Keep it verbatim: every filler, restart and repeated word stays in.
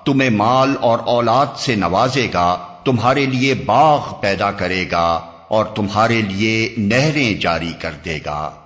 तुम्हें माल और औलाद से नवाजेगा, तुम्हारे लिए बाग पैदा करेगा और तुम्हारे लिए नहरें जारी कर देगा।